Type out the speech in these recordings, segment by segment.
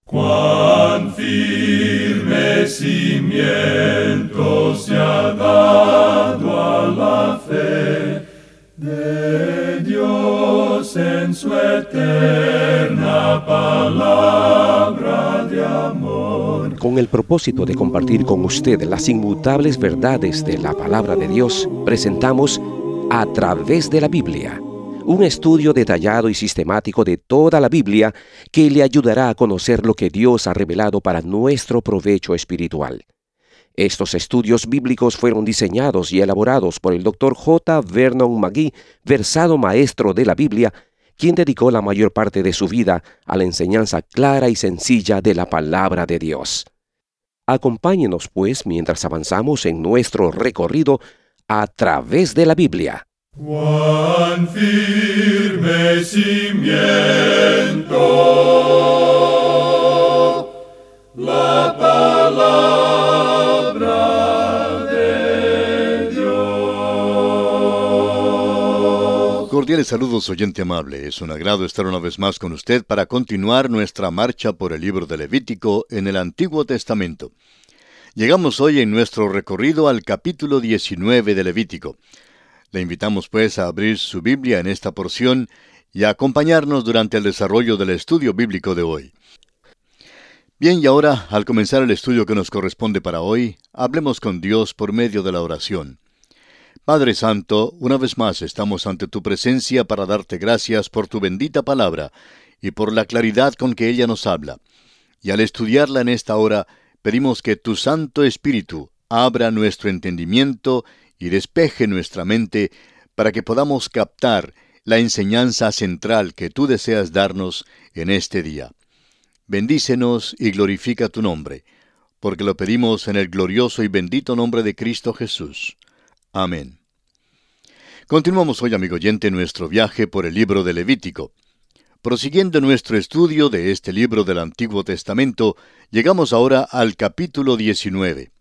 Cuán firme cimiento se ha dado a la fe de Dios en su eterna palabra de amor. Con el propósito de compartir con usted las inmutables verdades de la palabra de Dios, presentamos A Través de la Biblia, un estudio detallado y sistemático de toda la Biblia que le ayudará a conocer lo que Dios ha revelado para nuestro provecho espiritual. Estos estudios bíblicos fueron diseñados y elaborados por el Dr. J. Vernon McGee, versado maestro de la Biblia, quien dedicó la mayor parte de su vida a la enseñanza clara y sencilla de la palabra de Dios. Acompáñenos, pues, mientras avanzamos en nuestro recorrido a través de la Biblia. Cuán firme cimiento la palabra de Dios. Cordiales saludos, oyente amable. Es un agrado estar una vez más con usted para continuar nuestra marcha por el libro de Levítico en el Antiguo Testamento. Llegamos hoy en nuestro recorrido al capítulo 19 de Levítico. Le invitamos pues a abrir su Biblia en esta porción y a acompañarnos durante el desarrollo del estudio bíblico de hoy. Bien, y ahora, al comenzar el estudio que nos corresponde para hoy, hablemos con Dios por medio de la oración. Padre Santo, una vez más estamos ante tu presencia para darte gracias por tu bendita palabra y por la claridad con que ella nos habla. Y al estudiarla en esta hora, pedimos que tu Santo Espíritu abra nuestro entendimiento y despeje nuestra mente para que podamos captar la enseñanza central que tú deseas darnos en este día. Bendícenos y glorifica tu nombre, porque lo pedimos en el glorioso y bendito nombre de Cristo Jesús. Amén. Continuamos hoy, amigo oyente, nuestro viaje por el libro de Levítico. Prosiguiendo nuestro estudio de este libro del Antiguo Testamento, llegamos ahora al capítulo 19.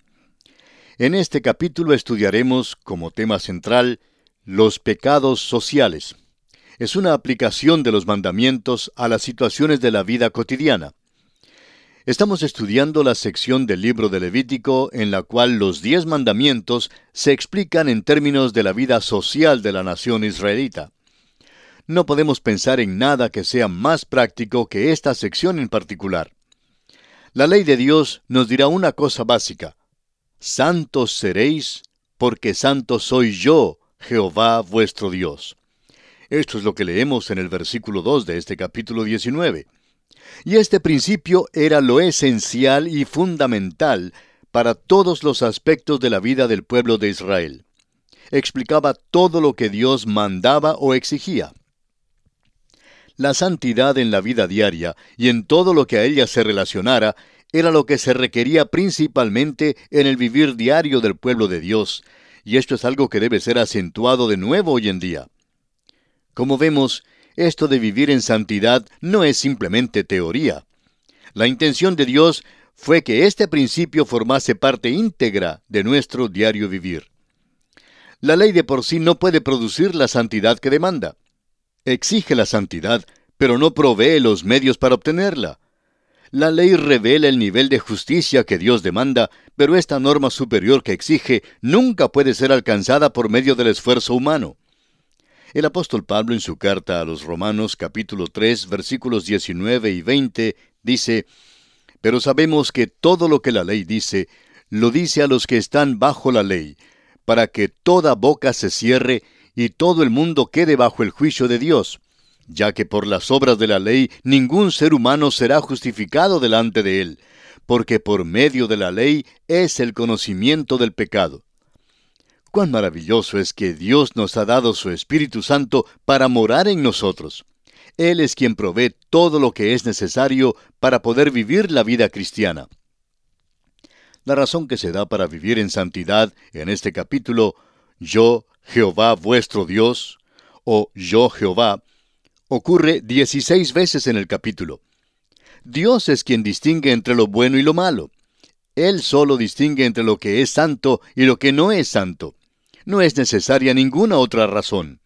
En este capítulo estudiaremos, como tema central, los pecados sociales. Es una aplicación de los mandamientos a las situaciones de la vida cotidiana. Estamos estudiando la sección del libro de Levítico en la cual los 10 mandamientos se explican en términos de la vida social de la nación israelita. No podemos pensar en nada que sea más práctico que esta sección en particular. La ley de Dios nos dirá una cosa básica: santos seréis, porque santo soy yo, Jehová vuestro Dios. Esto es lo que leemos en el versículo 2 de este capítulo 19. Y este principio era lo esencial y fundamental para todos los aspectos de la vida del pueblo de Israel. Explicaba todo lo que Dios mandaba o exigía. La santidad en la vida diaria y en todo lo que a ella se relacionara era lo que se requería principalmente en el vivir diario del pueblo de Dios, y esto es algo que debe ser acentuado de nuevo hoy en día. Como vemos, esto de vivir en santidad no es simplemente teoría. La intención de Dios fue que este principio formase parte íntegra de nuestro diario vivir. La ley de por sí no puede producir la santidad que demanda. Exige la santidad, pero no provee los medios para obtenerla. La ley revela el nivel de justicia que Dios demanda, pero esta norma superior que exige nunca puede ser alcanzada por medio del esfuerzo humano. El apóstol Pablo en su carta a los Romanos capítulo 3 versículos 19 y 20 dice: «Pero sabemos que todo lo que la ley dice, lo dice a los que están bajo la ley, para que toda boca se cierre y todo el mundo quede bajo el juicio de Dios, ya que por las obras de la ley ningún ser humano será justificado delante de él, porque por medio de la ley es el conocimiento del pecado». Cuán maravilloso es que Dios nos ha dado su Espíritu Santo para morar en nosotros. Él es quien provee todo lo que es necesario para poder vivir la vida cristiana. La razón que se da para vivir en santidad en este capítulo, yo, Jehová vuestro Dios, o yo Jehová, ocurre 16 veces en el capítulo. Dios es quien distingue entre lo bueno y lo malo. Él solo distingue entre lo que es santo y lo que no es santo. No es necesaria ninguna otra razón.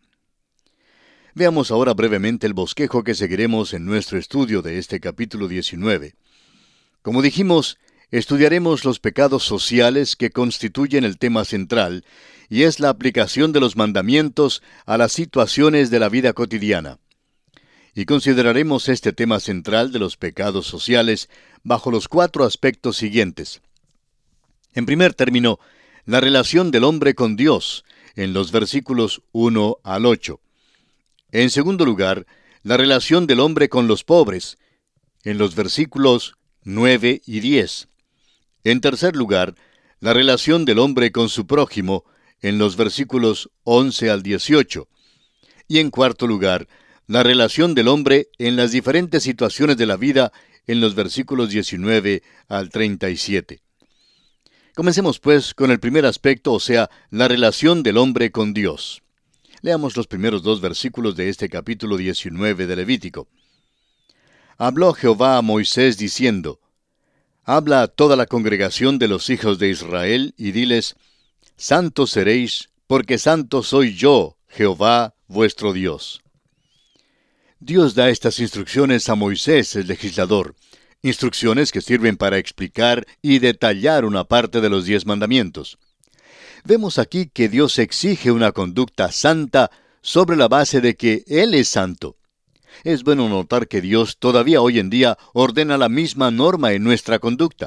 Veamos ahora brevemente el bosquejo que seguiremos en nuestro estudio de este capítulo 19. Como dijimos, estudiaremos los pecados sociales que constituyen el tema central, y es la aplicación de los mandamientos a las situaciones de la vida cotidiana. Y consideraremos este tema central de los pecados sociales bajo los 4 aspectos siguientes. En primer término, la relación del hombre con Dios, en los versículos 1 al 8. En segundo lugar, la relación del hombre con los pobres, en los versículos 9 y 10. En tercer lugar, la relación del hombre con su prójimo, en los versículos 11 al 18. Y en cuarto lugar, la relación del hombre en las diferentes situaciones de la vida, en los versículos 19 al 37. Comencemos pues con el primer aspecto, o sea, la relación del hombre con Dios. Leamos los primeros 2 versículos de este capítulo 19 de Levítico. Habló Jehová a Moisés diciendo: Habla a toda la congregación de los hijos de Israel, y diles: Santos seréis, porque santo soy yo, Jehová, vuestro Dios. Dios da estas instrucciones a Moisés, el legislador, instrucciones que sirven para explicar y detallar una parte de los 10 mandamientos. Vemos aquí que Dios exige una conducta santa sobre la base de que Él es santo. Es bueno notar que Dios todavía hoy en día ordena la misma norma en nuestra conducta.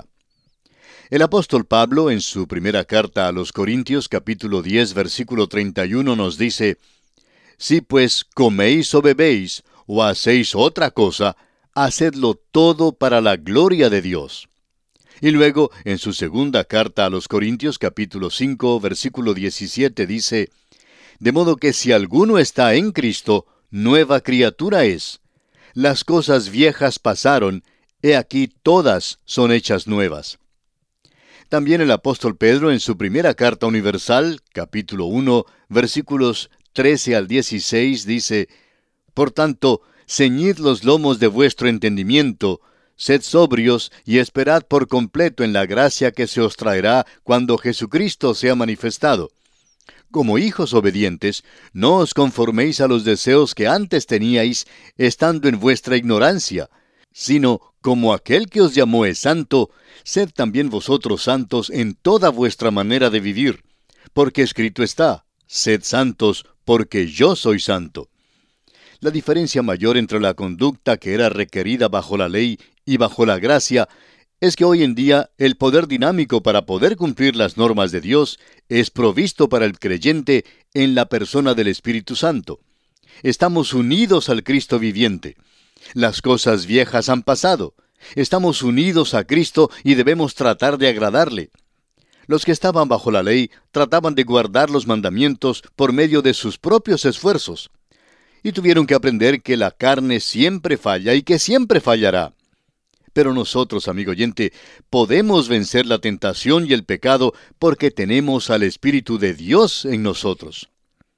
El apóstol Pablo, en su primera carta a los Corintios, capítulo 10, versículo 31, nos dice: Si pues coméis o bebéis, o hacéis otra cosa, hacedlo todo para la gloria de Dios. Y luego, en su segunda carta a los Corintios, capítulo 5, versículo 17, dice: De modo que si alguno está en Cristo, nueva criatura es. Las cosas viejas pasaron, he aquí todas son hechas nuevas. También el apóstol Pedro, en su primera carta universal, capítulo 1, versículos 13 al 16, dice: Por tanto, ceñid los lomos de vuestro entendimiento, sed sobrios y esperad por completo en la gracia que se os traerá cuando Jesucristo sea manifestado. Como hijos obedientes, no os conforméis a los deseos que antes teníais, estando en vuestra ignorancia, sino, como aquel que os llamó es santo, sed también vosotros santos en toda vuestra manera de vivir, porque escrito está: Sed santos, porque yo soy santo. La diferencia mayor entre la conducta que era requerida bajo la ley y bajo la gracia es que hoy en día el poder dinámico para poder cumplir las normas de Dios es provisto para el creyente en la persona del Espíritu Santo. Estamos unidos al Cristo viviente. Las cosas viejas han pasado. Estamos unidos a Cristo y debemos tratar de agradarle. Los que estaban bajo la ley trataban de guardar los mandamientos por medio de sus propios esfuerzos. Y tuvieron que aprender que la carne siempre falla y que siempre fallará. Pero nosotros, amigo oyente, podemos vencer la tentación y el pecado porque tenemos al Espíritu de Dios en nosotros.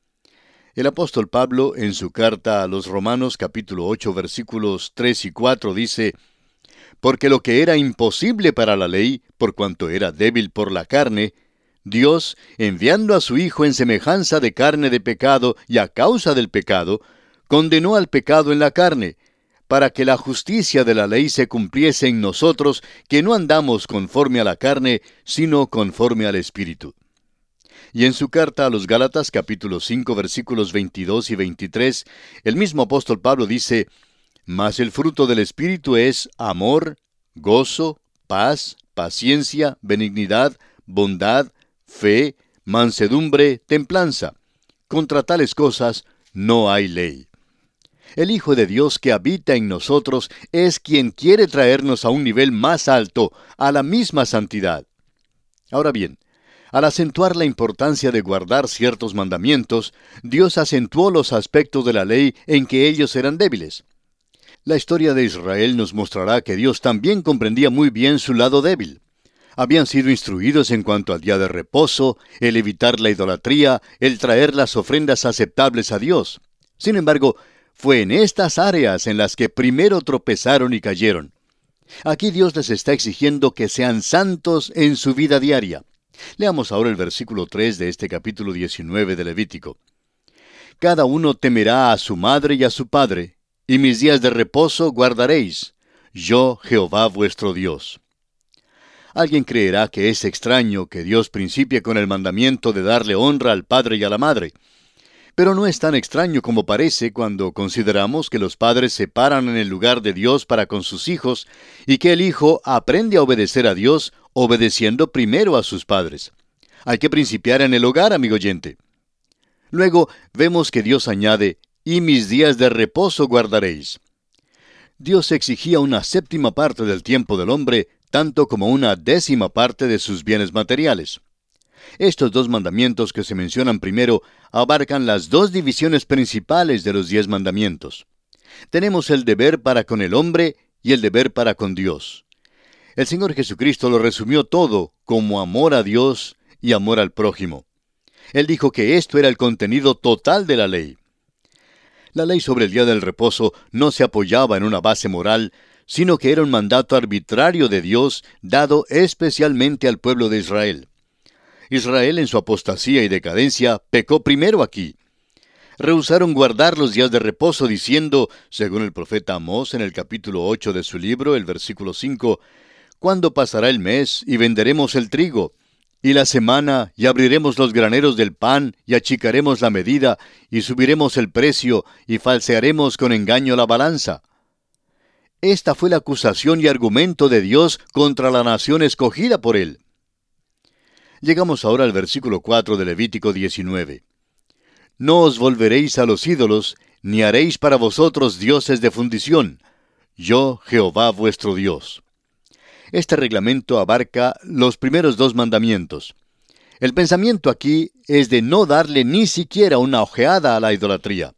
El apóstol Pablo, en su carta a los Romanos, capítulo 8, versículos 3 y 4, dice: Porque lo que era imposible para la ley, por cuanto era débil por la carne, Dios, enviando a su Hijo en semejanza de carne de pecado y a causa del pecado, condenó al pecado en la carne, para que la justicia de la ley se cumpliese en nosotros, que no andamos conforme a la carne, sino conforme al Espíritu. Y en su carta a los Gálatas, capítulo 5, versículos 22 y 23, el mismo apóstol Pablo dice: Mas el fruto del Espíritu es amor, gozo, paz, paciencia, benignidad, bondad, fe, mansedumbre, templanza. Contra tales cosas no hay ley. El Hijo de Dios que habita en nosotros es quien quiere traernos a un nivel más alto, a la misma santidad. Ahora bien, al acentuar la importancia de guardar ciertos mandamientos, Dios acentuó los aspectos de la ley en que ellos eran débiles. La historia de Israel nos mostrará que Dios también comprendía muy bien su lado débil. Habían sido instruidos en cuanto al día de reposo, el evitar la idolatría, el traer las ofrendas aceptables a Dios. Sin embargo, fue en estas áreas en las que primero tropezaron y cayeron. Aquí Dios les está exigiendo que sean santos en su vida diaria. Leamos ahora el versículo 3 de este capítulo 19 de Levítico. Cada uno temerá a su madre y a su padre, y mis días de reposo guardaréis. Yo, Jehová vuestro Dios. Alguien creerá que es extraño que Dios principie con el mandamiento de darle honra al padre y a la madre. Pero no es tan extraño como parece cuando consideramos que los padres se paran en el lugar de Dios para con sus hijos y que el hijo aprende a obedecer a Dios obedeciendo primero a sus padres. Hay que principiar en el hogar, amigo oyente. Luego vemos que Dios añade, y mis días de reposo guardaréis. Dios exigía una séptima parte del tiempo del hombre, tanto como una décima parte de sus bienes materiales. Estos dos mandamientos que se mencionan primero abarcan las dos divisiones principales de los 10 mandamientos. Tenemos el deber para con el hombre y el deber para con Dios. El Señor Jesucristo lo resumió todo como amor a Dios y amor al prójimo. Él dijo que esto era el contenido total de la ley. La ley sobre el día del reposo no se apoyaba en una base moral, sino que era un mandato arbitrario de Dios dado especialmente al pueblo de Israel. Israel en su apostasía y decadencia pecó primero aquí. Rehusaron guardar los días de reposo diciendo, según el profeta Amós en el capítulo 8 de su libro, el versículo 5, «¿Cuándo pasará el mes y venderemos el trigo? Y la semana, y abriremos los graneros del pan, y achicaremos la medida, y subiremos el precio, y falsearemos con engaño la balanza». Esta fue la acusación y argumento de Dios contra la nación escogida por Él. Llegamos ahora al versículo 4 de Levítico 19. «No os volveréis a los ídolos, ni haréis para vosotros dioses de fundición. Yo, Jehová vuestro Dios». Este reglamento abarca los primeros 2 mandamientos. El pensamiento aquí es de no darle ni siquiera una ojeada a la idolatría.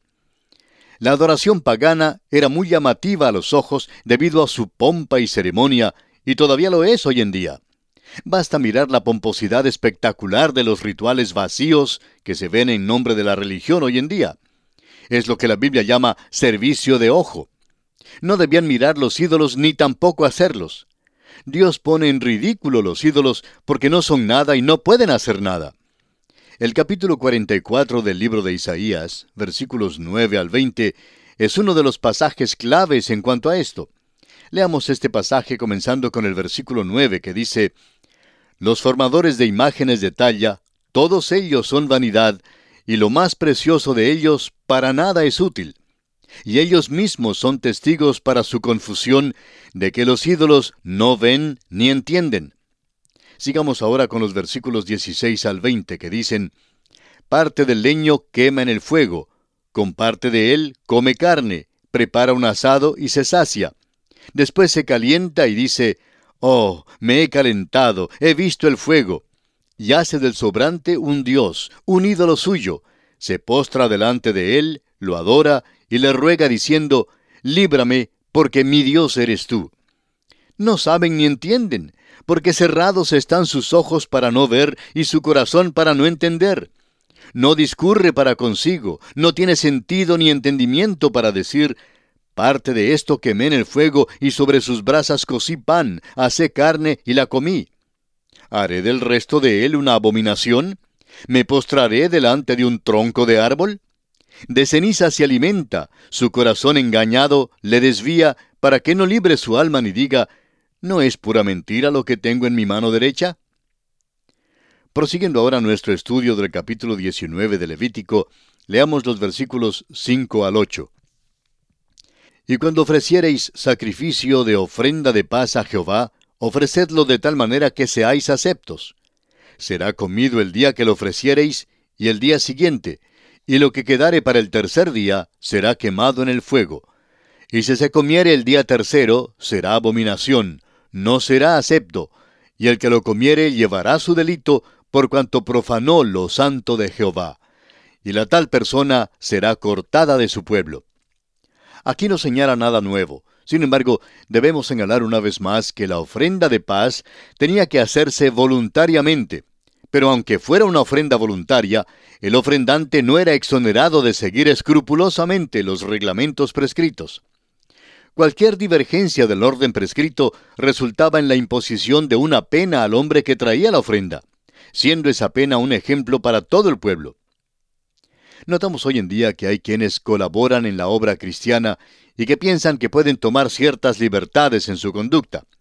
La adoración pagana era muy llamativa a los ojos debido a su pompa y ceremonia, y todavía lo es hoy en día. Basta mirar la pomposidad espectacular de los rituales vacíos que se ven en nombre de la religión hoy en día. Es lo que la Biblia llama servicio de ojo. No debían mirar los ídolos ni tampoco hacerlos. Dios pone en ridículo los ídolos porque no son nada y no pueden hacer nada. El capítulo 44 del libro de Isaías, versículos 9 al 20, es uno de los pasajes claves en cuanto a esto. Leamos este pasaje comenzando con el versículo 9 que dice, «Los formadores de imágenes de talla, todos ellos son vanidad, y lo más precioso de ellos para nada es útil. Y ellos mismos son testigos para su confusión de que los ídolos no ven ni entienden». Sigamos ahora con los versículos 16 al 20 que dicen, «Parte del leño quema en el fuego, con parte de él come carne, prepara un asado y se sacia. Después se calienta y dice, oh, me he calentado, he visto el fuego. Y hace del sobrante un dios, un ídolo suyo. Se postra delante de él, lo adora y le ruega diciendo, líbrame, porque mi Dios eres tú. No saben ni entienden, porque cerrados están sus ojos para no ver y su corazón para no entender. No discurre para consigo, no tiene sentido ni entendimiento para decir, parte de esto quemé en el fuego y sobre sus brasas cocí pan, asé carne y la comí. ¿Haré del resto de él una abominación? ¿Me postraré delante de un tronco de árbol? De ceniza se alimenta, su corazón engañado le desvía para que no libre su alma ni diga, ¿no es pura mentira lo que tengo en mi mano derecha? Prosiguiendo ahora nuestro estudio del capítulo 19 de Levítico, leamos los versículos 5 al 8. Y cuando ofreciereis sacrificio de ofrenda de paz a Jehová, ofrecedlo de tal manera que seáis aceptos. Será comido el día que lo ofreciereis, y el día siguiente, y lo que quedare para el tercer día será quemado en el fuego. Y si se comiere el día tercero, será abominación, no será acepto, y el que lo comiere llevará su delito, por cuanto profanó lo santo de Jehová. Y la tal persona será cortada de su pueblo. Aquí no señala nada nuevo. Sin embargo, debemos señalar una vez más que la ofrenda de paz tenía que hacerse voluntariamente. Pero aunque fuera una ofrenda voluntaria, el ofrendante no era exonerado de seguir escrupulosamente los reglamentos prescritos. Cualquier divergencia del orden prescrito resultaba en la imposición de una pena al hombre que traía la ofrenda, siendo esa pena un ejemplo para todo el pueblo. Notamos hoy en día que hay quienes colaboran en la obra cristiana y que piensan que pueden tomar ciertas libertades en su conducta.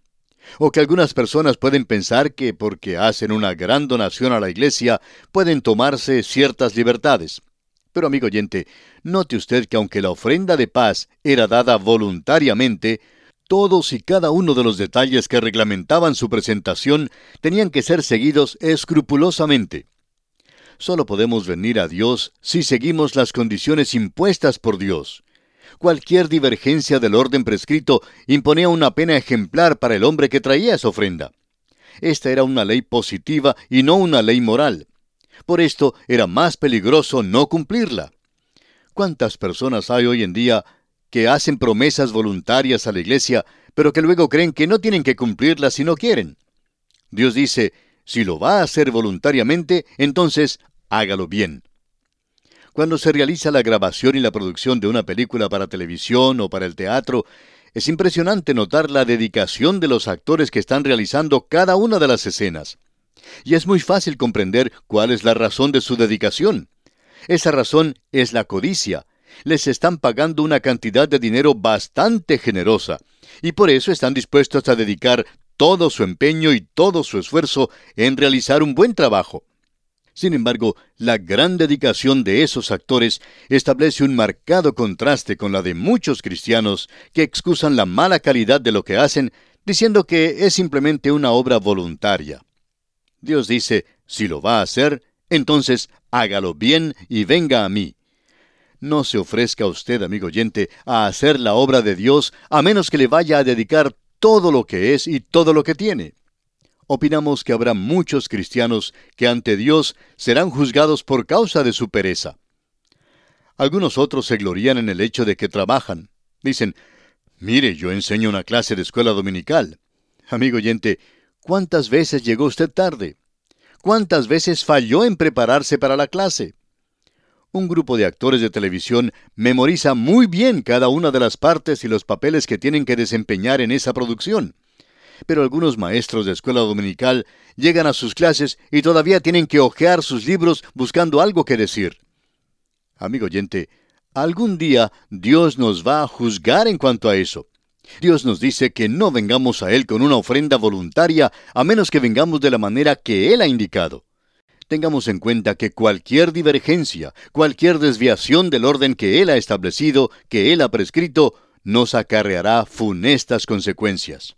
O que algunas personas pueden pensar que porque hacen una gran donación a la iglesia, pueden tomarse ciertas libertades. Pero amigo oyente, note usted que aunque la ofrenda de paz era dada voluntariamente, todos y cada uno de los detalles que reglamentaban su presentación tenían que ser seguidos escrupulosamente. Solo podemos venir a Dios si seguimos las condiciones impuestas por Dios. Cualquier divergencia del orden prescrito imponía una pena ejemplar para el hombre que traía esa ofrenda. Esta era una ley positiva y no una ley moral. Por esto era más peligroso no cumplirla. ¿Cuántas personas hay hoy en día que hacen promesas voluntarias a la iglesia, pero que luego creen que no tienen que cumplirlas si no quieren? Dios dice, si lo va a hacer voluntariamente, entonces hágalo bien. Cuando se realiza la grabación y la producción de una película para televisión o para el teatro, es impresionante notar la dedicación de los actores que están realizando cada una de las escenas. Y es muy fácil comprender cuál es la razón de su dedicación. Esa razón es la codicia. Les están pagando una cantidad de dinero bastante generosa, y por eso están dispuestos a dedicar todo su empeño y todo su esfuerzo en realizar un buen trabajo. Sin embargo, la gran dedicación de esos actores establece un marcado contraste con la de muchos cristianos que excusan la mala calidad de lo que hacen, diciendo que es simplemente una obra voluntaria. Dios dice, si lo va a hacer, entonces hágalo bien y venga a mí. No se ofrezca usted, amigo oyente, a hacer la obra de Dios a menos que le vaya a dedicar todo lo que es y todo lo que tiene. Opinamos que habrá muchos cristianos que ante Dios serán juzgados por causa de su pereza. Algunos otros se glorían en el hecho de que trabajan. Dicen, mire, yo enseño una clase de escuela dominical. Amigo oyente, ¿cuántas veces llegó usted tarde? ¿Cuántas veces falló en prepararse para la clase? Un grupo de actores de televisión memoriza muy bien cada una de las partes y los papeles que tienen que desempeñar en esa producción. Pero algunos maestros de escuela dominical llegan a sus clases y todavía tienen que hojear sus libros buscando algo que decir. Amigo oyente, algún día Dios nos va a juzgar en cuanto a eso. Dios nos dice que no vengamos a Él con una ofrenda voluntaria a menos que vengamos de la manera que Él ha indicado. Tengamos en cuenta que cualquier divergencia, cualquier desviación del orden que Él ha establecido, que Él ha prescrito, nos acarreará funestas consecuencias.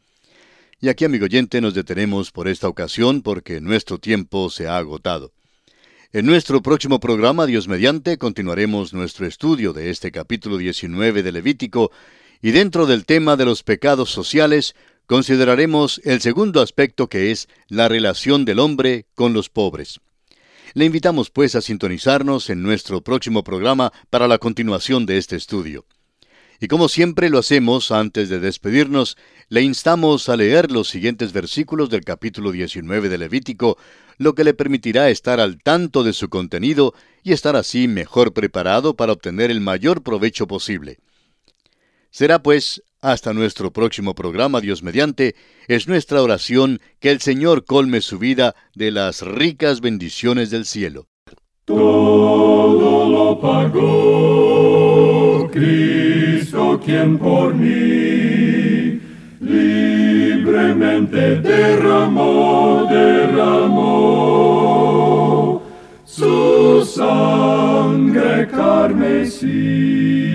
Y aquí, amigo oyente, nos detenemos por esta ocasión porque nuestro tiempo se ha agotado. En nuestro próximo programa, Dios mediante, continuaremos nuestro estudio de este capítulo 19 de Levítico, y dentro del tema de los pecados sociales, consideraremos el segundo aspecto, que es la relación del hombre con los pobres. Le invitamos pues a sintonizarnos en nuestro próximo programa para la continuación de este estudio. Y como siempre lo hacemos antes de despedirnos, le instamos a leer los siguientes versículos del capítulo 19 de Levítico, lo que le permitirá estar al tanto de su contenido y estar así mejor preparado para obtener el mayor provecho posible. Será pues hasta nuestro próximo programa, Dios mediante. Es nuestra oración que el Señor colme su vida de las ricas bendiciones del cielo. Todo lo pagó Cristo, quien por mí libremente derramó su sangre carmesí.